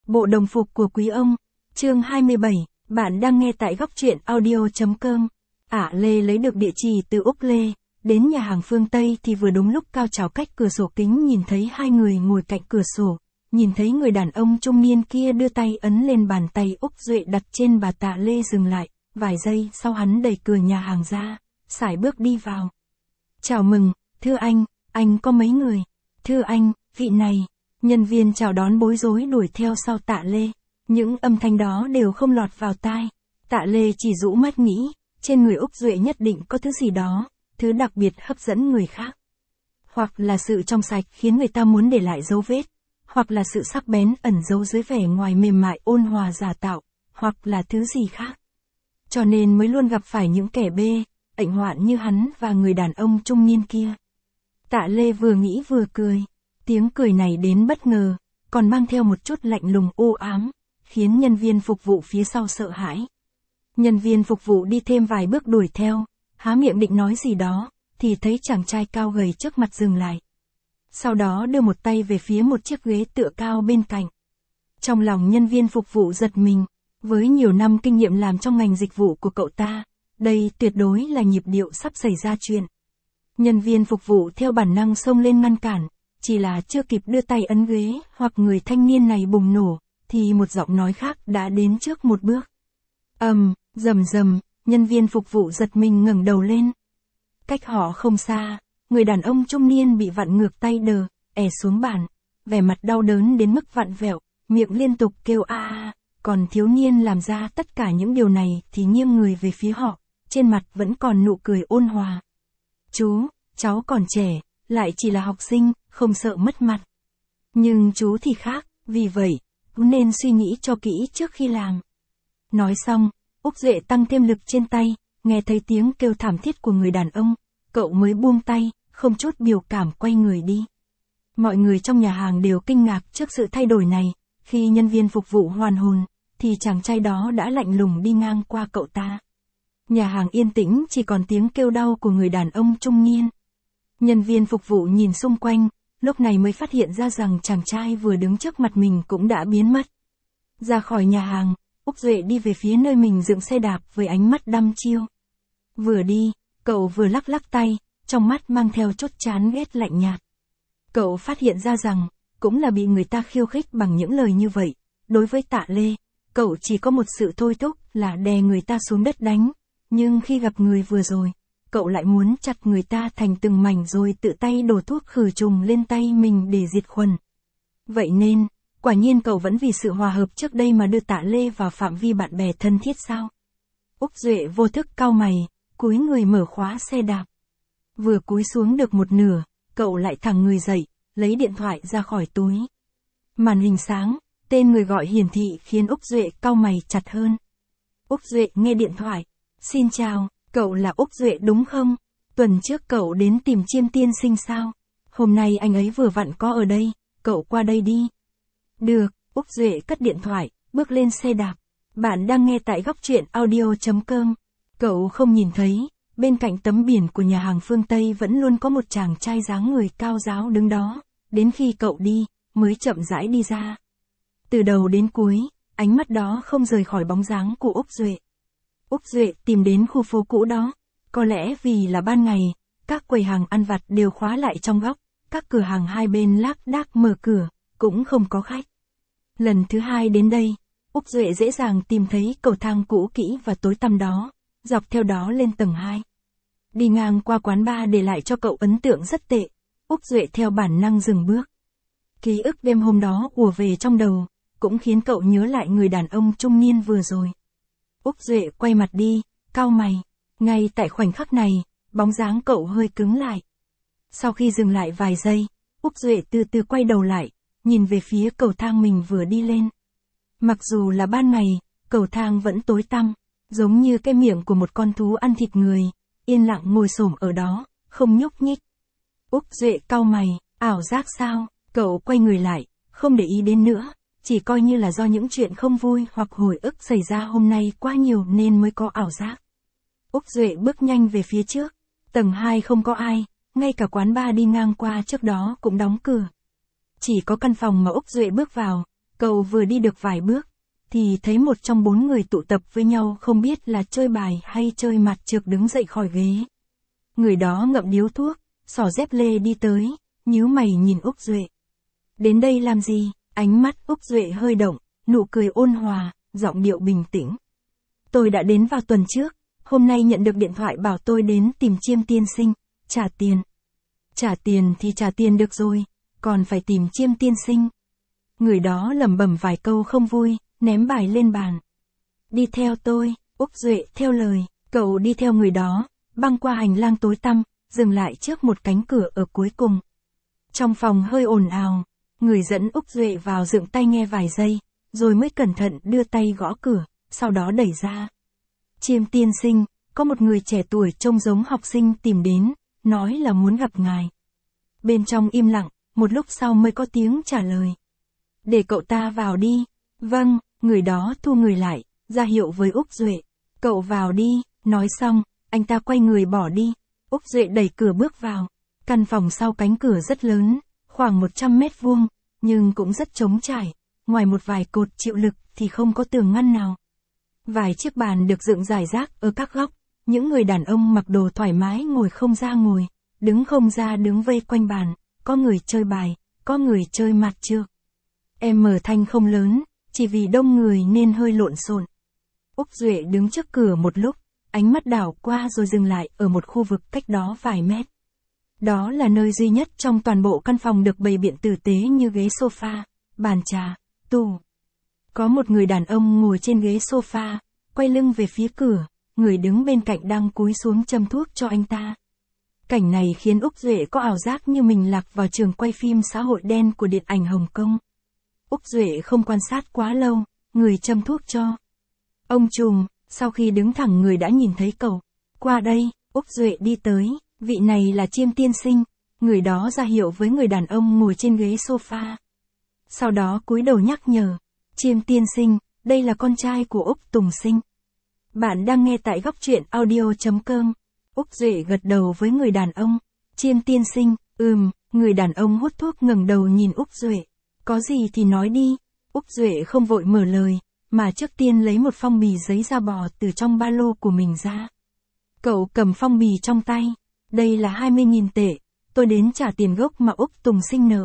Bộ đồng phục của quý ông. Chương 27, bạn đang nghe tại góc truyện audio.com. Lê lấy được địa chỉ từ Úc Lê, đến nhà hàng phương Tây thì vừa đúng lúc Cao Trào cách cửa sổ kính nhìn thấy hai người ngồi cạnh cửa sổ, nhìn thấy người đàn ông trung niên kia đưa tay ấn lên bàn tay Úc Duệ đặt trên bà Tạ Lê dừng lại, vài giây sau hắn đẩy cửa nhà hàng ra, sải bước đi vào. Chào mừng, thưa anh có mấy người? Thưa anh, vị này. Nhân viên chào đón bối rối đuổi theo sau Tạ Lê. Những âm thanh đó đều không lọt vào tai. Tạ Lê chỉ rũ mắt nghĩ, trên người Úc Duệ nhất định có thứ gì đó, thứ đặc biệt hấp dẫn người khác. Hoặc là sự trong sạch khiến người ta muốn để lại dấu vết, hoặc là sự sắc bén ẩn giấu dưới vẻ ngoài mềm mại ôn hòa giả tạo, hoặc là thứ gì khác. Cho nên mới luôn gặp phải những kẻ bê, ảnh hoạn như hắn và người đàn ông trung niên kia. Tạ Lê vừa nghĩ vừa cười. Tiếng cười này đến bất ngờ, còn mang theo một chút lạnh lùng u ám, khiến nhân viên phục vụ phía sau sợ hãi. Nhân viên phục vụ đi thêm vài bước đuổi theo, há miệng định nói gì đó, thì thấy chàng trai cao gầy trước mặt dừng lại. Sau đó đưa một tay về phía một chiếc ghế tựa cao bên cạnh. Trong lòng nhân viên phục vụ giật mình, với nhiều năm kinh nghiệm làm trong ngành dịch vụ của cậu ta, đây tuyệt đối là nhịp điệu sắp xảy ra chuyện. Nhân viên phục vụ theo bản năng xông lên ngăn cản. Chỉ là chưa kịp đưa tay ấn ghế, hoặc người thanh niên này bùng nổ, thì một giọng nói khác đã đến trước một bước. Rầm rầm, nhân viên phục vụ giật mình ngẩng đầu lên. Cách họ không xa, người đàn ông trung niên bị vặn ngược tay đờ, xuống bàn, vẻ mặt đau đớn đến mức vặn vẹo, miệng liên tục kêu a. Còn thiếu niên làm ra tất cả những điều này thì nghiêng người về phía họ, trên mặt vẫn còn nụ cười ôn hòa. Chú, cháu còn trẻ, lại chỉ là học sinh, không sợ mất mặt. Nhưng chú thì khác, vì vậy, chú nên suy nghĩ cho kỹ trước khi làm. Nói xong, Úc Duệ tăng thêm lực trên tay, nghe thấy tiếng kêu thảm thiết của người đàn ông, cậu mới buông tay, không chút biểu cảm quay người đi. Mọi người trong nhà hàng đều kinh ngạc trước sự thay đổi này, khi nhân viên phục vụ hoàn hồn, thì chàng trai đó đã lạnh lùng đi ngang qua cậu ta. Nhà hàng yên tĩnh chỉ còn tiếng kêu đau của người đàn ông trung niên. Nhân viên phục vụ nhìn xung quanh, lúc này mới phát hiện ra rằng chàng trai vừa đứng trước mặt mình cũng đã biến mất. Ra khỏi nhà hàng, Úc Duệ đi về phía nơi mình dựng xe đạp với ánh mắt đăm chiêu. Vừa đi, cậu vừa lắc lắc tay, trong mắt mang theo chút chán ghét lạnh nhạt. Cậu phát hiện ra rằng, cũng là bị người ta khiêu khích bằng những lời như vậy. Đối với Tạ Lê, cậu chỉ có một sự thôi thúc là đè người ta xuống đất đánh. Nhưng khi gặp người vừa rồi, cậu lại muốn chặt người ta thành từng mảnh rồi tự tay đổ thuốc khử trùng lên tay mình để diệt khuẩn. Vậy nên, quả nhiên cậu vẫn vì sự hòa hợp trước đây mà đưa Tạ Lê vào phạm vi bạn bè thân thiết sao? Úc Duệ vô thức cau mày, cúi người mở khóa xe đạp. Vừa cúi xuống được một nửa, cậu lại thẳng người dậy, lấy điện thoại ra khỏi túi. Màn hình sáng, tên người gọi hiển thị khiến Úc Duệ cau mày chặt hơn. Úc Duệ nghe điện thoại. Xin chào. Cậu là Úc Duệ đúng không? Tuần trước cậu đến tìm Chiêm tiên sinh sao? Hôm nay anh ấy vừa vặn có ở đây, cậu qua đây đi. Được, Úc Duệ cất điện thoại, bước lên xe đạp. Bạn đang nghe tại góc truyện audio.com. Cậu không nhìn thấy, bên cạnh tấm biển của nhà hàng phương Tây vẫn luôn có một chàng trai dáng người cao ráo đứng đó, đến khi cậu đi, mới chậm rãi đi ra. Từ đầu đến cuối, ánh mắt đó không rời khỏi bóng dáng của Úc Duệ. Úc Duệ tìm đến khu phố cũ đó, có lẽ vì là ban ngày, các quầy hàng ăn vặt đều khóa lại trong góc, các cửa hàng hai bên lác đác mở cửa, cũng không có khách. Lần thứ hai đến đây, Úc Duệ dễ dàng tìm thấy cầu thang cũ kỹ và tối tăm đó, dọc theo đó lên tầng 2. Đi ngang qua quán bar để lại cho cậu ấn tượng rất tệ, Úc Duệ theo bản năng dừng bước. Ký ức đêm hôm đó ùa về trong đầu, cũng khiến cậu nhớ lại người đàn ông trung niên vừa rồi. Úc Duệ quay mặt đi, cau mày. Ngay tại khoảnh khắc này, bóng dáng cậu hơi cứng lại. Sau khi dừng lại vài giây, Úc Duệ từ từ quay đầu lại, nhìn về phía cầu thang mình vừa đi lên. Mặc dù là ban ngày, cầu thang vẫn tối tăm, giống như cái miệng của một con thú ăn thịt người, yên lặng ngồi xổm ở đó, không nhúc nhích. Úc Duệ cau mày, ảo giác sao? Cậu quay người lại, không để ý đến nữa. Chỉ coi như là do những chuyện không vui hoặc hồi ức xảy ra hôm nay quá nhiều nên mới có ảo giác. Úc Duệ bước nhanh về phía trước. Tầng 2 không có ai, ngay cả quán bar đi ngang qua trước đó cũng đóng cửa. Chỉ có căn phòng mà Úc Duệ bước vào, Cậu vừa đi được vài bước, thì thấy một trong 4 người tụ tập với nhau không biết là chơi bài hay chơi mặt trược đứng dậy khỏi ghế. Người đó ngậm điếu thuốc, xỏ dép lê đi tới, nhíu mày nhìn Úc Duệ. Đến đây làm gì? Ánh mắt Úc Duệ hơi động, nụ cười ôn hòa, giọng điệu bình tĩnh. Tôi đã đến vào tuần trước, hôm nay nhận được điện thoại bảo tôi đến tìm Chiêm tiên sinh, trả tiền. Trả tiền thì trả tiền được rồi, còn phải tìm Chiêm tiên sinh. Người đó lẩm bẩm vài câu không vui, ném bài lên bàn. Đi theo tôi, Úc Duệ theo lời, cậu đi theo người đó, băng qua hành lang tối tăm, dừng lại trước một cánh cửa ở cuối cùng. Trong phòng hơi ồn ào, người dẫn Úc Duệ vào dựng tai nghe vài giây, rồi mới cẩn thận đưa tay gõ cửa, sau đó đẩy ra. Chiêm tiên sinh, có một người trẻ tuổi trông giống học sinh tìm đến, nói là muốn gặp ngài. Bên trong im lặng, một lúc sau mới có tiếng trả lời. Để cậu ta vào đi. Vâng, người đó thu người lại, ra hiệu với Úc Duệ. Cậu vào đi, nói xong, anh ta quay người bỏ đi. Úc Duệ đẩy cửa bước vào. Căn phòng sau cánh cửa rất lớn, khoảng 100 mét vuông, nhưng cũng rất trống trải. Ngoài một vài cột chịu lực thì không có tường ngăn nào. Vài chiếc bàn được dựng rải rác ở các góc. Những người đàn ông mặc đồ thoải mái ngồi không ra ngồi, đứng không ra đứng vây quanh bàn. Có người chơi bài, có người chơi mặt trược. Mở thanh không lớn, chỉ vì đông người nên hơi lộn xộn. Úc Duệ đứng trước cửa một lúc, ánh mắt đảo qua rồi dừng lại ở một khu vực cách đó vài mét. Đó là nơi duy nhất trong toàn bộ căn phòng được bày biện tử tế như ghế sofa, bàn trà, tủ. Có một người đàn ông ngồi trên ghế sofa, quay lưng về phía cửa, người đứng bên cạnh đang cúi xuống châm thuốc cho anh ta. Cảnh này khiến Úc Duệ có ảo giác như mình lạc vào trường quay phim xã hội đen của điện ảnh Hồng Kông. Úc Duệ không quan sát quá lâu, người châm thuốc cho. Ông trùm, sau khi đứng thẳng người đã nhìn thấy cậu. Qua đây, Úc Duệ đi tới, vị này là Chiêm tiên sinh, người đó ra hiệu với người đàn ông ngồi trên ghế sofa. Sau đó cúi đầu nhắc nhở, Chiêm tiên sinh, đây là con trai của Úc Tùng Sinh. Bạn đang nghe tại góc truyện audio.com. Úc Duệ gật đầu với người đàn ông. Chiêm tiên sinh, người đàn ông hút thuốc ngẩng đầu nhìn Úc Duệ. Có gì thì nói đi. Úc Duệ không vội mở lời, mà trước tiên lấy một phong bì giấy da bò từ trong ba lô của mình ra. Cậu cầm phong bì trong tay. Đây là 20.000 tệ, tôi đến trả tiền gốc mà Úc Tùng Sinh nợ.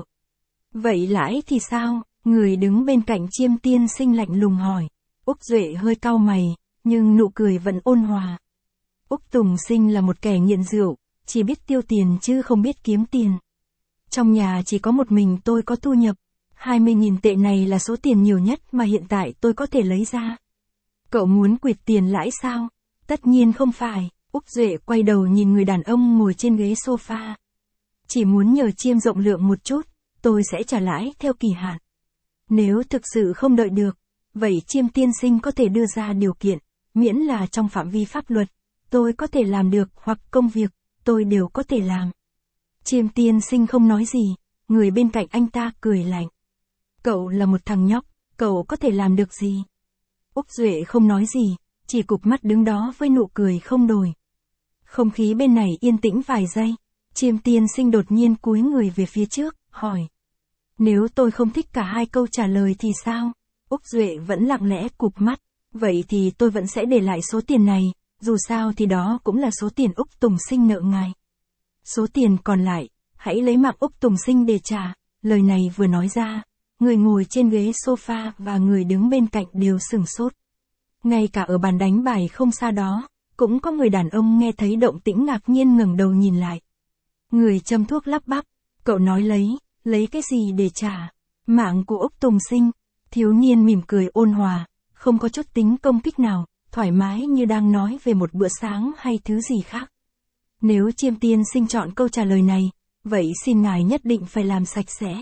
Vậy lãi thì sao? Người đứng bên cạnh Chiêm tiên sinh lạnh lùng hỏi. Úc Duệ hơi cau mày, nhưng nụ cười vẫn ôn hòa. Úc Tùng Sinh là một kẻ nghiện rượu, chỉ biết tiêu tiền chứ không biết kiếm tiền. Trong nhà chỉ có một mình tôi có thu nhập. 20.000 tệ này là số tiền nhiều nhất mà hiện tại tôi có thể lấy ra. Cậu muốn quỵt tiền lãi sao? Tất nhiên không phải. Úc Duệ quay đầu nhìn người đàn ông ngồi trên ghế sofa. Chỉ muốn nhờ Chiêm rộng lượng một chút, tôi sẽ trả lãi theo kỳ hạn. Nếu thực sự không đợi được, vậy Chiêm tiên sinh có thể đưa ra điều kiện, miễn là trong phạm vi pháp luật, tôi có thể làm được hoặc công việc, tôi đều có thể làm. Chiêm tiên sinh không nói gì, người bên cạnh anh ta cười lạnh. Cậu là một thằng nhóc, cậu có thể làm được gì? Úc Duệ không nói gì, chỉ cụp mắt đứng đó với nụ cười không đổi. Không khí bên này yên tĩnh vài giây, Chiêm tiên sinh đột nhiên cúi người về phía trước, hỏi. Nếu tôi không thích cả hai câu trả lời thì sao? Úc Duệ vẫn lặng lẽ cụp mắt, vậy thì tôi vẫn sẽ để lại số tiền này, dù sao thì đó cũng là số tiền Úc Tùng Sinh nợ ngài. Số tiền còn lại, hãy lấy mạng Úc Tùng Sinh để trả. Lời này vừa nói ra, người ngồi trên ghế sofa và người đứng bên cạnh đều sửng sốt. Ngay cả ở bàn đánh bài không xa đó, cũng có người đàn ông nghe thấy động tĩnh ngạc nhiên ngẩng đầu nhìn lại. Người châm thuốc lắp bắp, cậu nói lấy cái gì để trả? Mạng của Úc Tùng Sinh. Thiếu niên mỉm cười ôn hòa, không có chút tính công kích nào, thoải mái như đang nói về một bữa sáng hay thứ gì khác. Nếu Chiêm tiên sinh chọn câu trả lời này, vậy xin ngài nhất định phải làm sạch sẽ.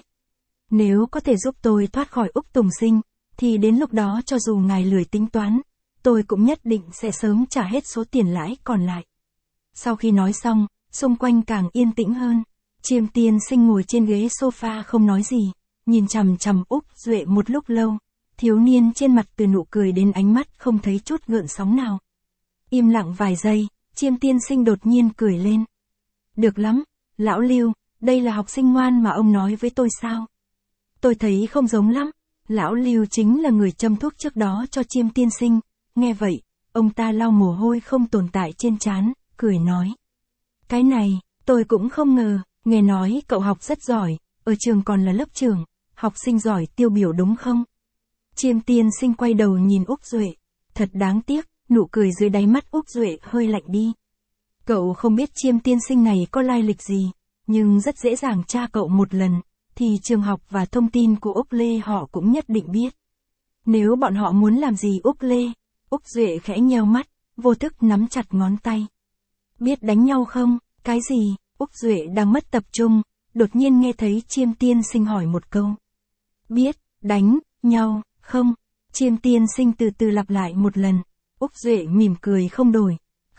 Nếu có thể giúp tôi thoát khỏi Úc Tùng Sinh, thì đến lúc đó cho dù ngài lười tính toán, tôi cũng nhất định sẽ sớm trả hết số tiền lãi còn lại. Sau khi nói xong, xung quanh càng yên tĩnh hơn. Chiêm tiên sinh ngồi trên ghế sofa không nói gì, nhìn chằm chằm Úc Duệ một lúc lâu. Thiếu niên trên mặt từ nụ cười đến ánh mắt không thấy chút gợn sóng nào. Im lặng vài giây, Chiêm tiên sinh đột nhiên cười lên. Được lắm, lão Lưu, đây là học sinh ngoan mà ông nói với tôi sao? Tôi thấy không giống lắm. Lão Lưu chính là người châm thuốc trước đó cho Chiêm tiên sinh, nghe vậy, ông ta lau mồ hôi không tồn tại trên trán, cười nói. Cái này, tôi cũng không ngờ, nghe nói cậu học rất giỏi, ở trường còn là lớp trưởng, học sinh giỏi tiêu biểu đúng không? Chiêm tiên sinh quay đầu nhìn Úc Duệ, thật đáng tiếc, nụ cười dưới đáy mắt Úc Duệ hơi lạnh đi. Cậu không biết Chiêm tiên sinh này có lai lịch gì, nhưng rất dễ dàng tra cậu một lần, thì trường học và thông tin của Úc Lê họ cũng nhất định biết. Nếu bọn họ muốn làm gì Úc Lê? Úc Duệ khẽ nheo mắt, vô thức nắm chặt ngón tay. Biết đánh nhau không? Cái gì? Úc Duệ đang mất tập trung, đột nhiên nghe thấy Chiêm tiên sinh hỏi một câu. Biết, đánh, nhau, không? Chiêm tiên sinh từ từ lặp lại một lần. Úc Duệ mỉm cười không đổi.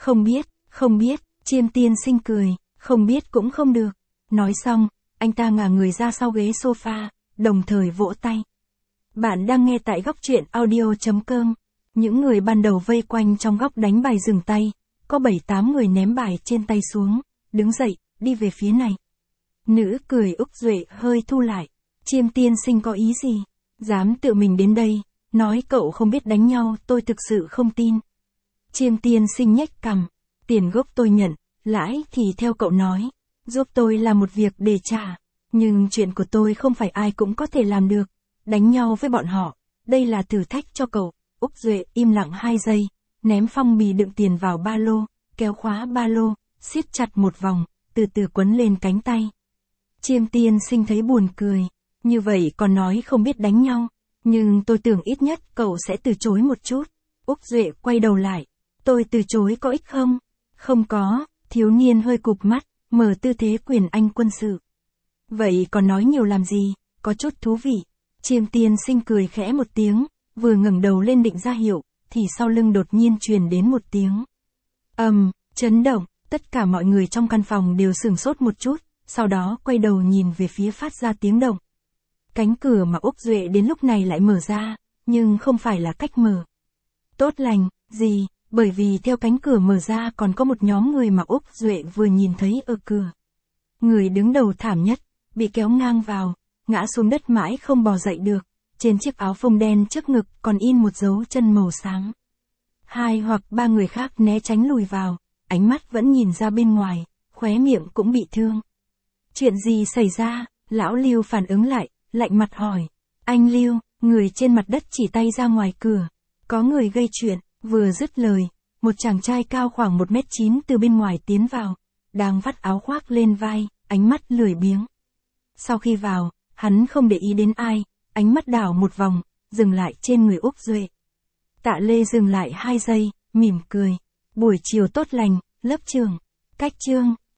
Không biết, Chiêm tiên sinh cười, không biết cũng không được. Nói xong, anh ta ngả người ra sau ghế sofa, đồng thời vỗ tay. Bạn đang nghe tại góc truyện audio.com. Những người ban đầu vây quanh trong góc đánh bài dừng tay, có 7-8 người ném bài trên tay xuống, đứng dậy, đi về phía này. Nữ cười Úc Duệ hơi thu lại. Chiêm tiên sinh có ý gì? Dám tự mình đến đây, nói cậu không biết đánh nhau, tôi thực sự không tin. Chiêm tiên sinh nhếch cằm. Tiền gốc tôi nhận, lãi thì theo cậu nói, giúp tôi làm một việc để trả. Nhưng chuyện của tôi không phải ai cũng có thể làm được. Đánh nhau với bọn họ, đây là thử thách cho cậu. Úc Duệ im lặng 2 giây, ném phong bì đựng tiền vào ba lô, kéo khóa ba lô, siết chặt một vòng, từ từ quấn lên cánh tay. Chiêm tiên sinh thấy buồn cười, như vậy còn nói không biết đánh nhau, nhưng tôi tưởng ít nhất cậu sẽ từ chối một chút. Úc Duệ quay đầu lại, tôi từ chối có ích không? Không có, thiếu niên hơi cụp mắt, mở tư thế quyền anh quân sự. Vậy còn nói nhiều làm gì, có chút thú vị. Chiêm tiên sinh cười khẽ một tiếng, vừa ngẩng đầu lên định ra hiệu, thì sau lưng đột nhiên truyền đến một tiếng. Chấn động, tất cả mọi người trong căn phòng đều sửng sốt một chút, sau đó quay đầu nhìn về phía phát ra tiếng động. Cánh cửa mà Úc Duệ đến lúc này lại mở ra, nhưng không phải là cách mở. Tốt lành, gì, bởi vì theo cánh cửa mở ra còn có một nhóm người mà Úc Duệ vừa nhìn thấy ở cửa. Người đứng đầu thảm nhất, bị kéo ngang vào, ngã xuống đất mãi không bò dậy được, trên chiếc áo phông đen trước ngực còn in một dấu chân màu xám. 2 hoặc 3 người khác né tránh lùi vào, ánh mắt vẫn nhìn ra bên ngoài, khóe miệng cũng bị thương. Chuyện gì xảy ra? Lão Lưu phản ứng lại, lạnh mặt hỏi. Anh Lưu, người trên mặt đất chỉ tay ra ngoài cửa. Có người gây chuyện, vừa dứt lời, một chàng trai cao khoảng 1m9 từ bên ngoài tiến vào, đang vắt áo khoác lên vai, ánh mắt lười biếng. Sau khi vào, hắn không để ý đến ai, ánh mắt đảo một vòng, dừng lại trên người Úc Duệ. Tạ Lê dừng lại 2 giây, mỉm cười. Buổi chiều tốt lành, lớp trưởng. Cách chương.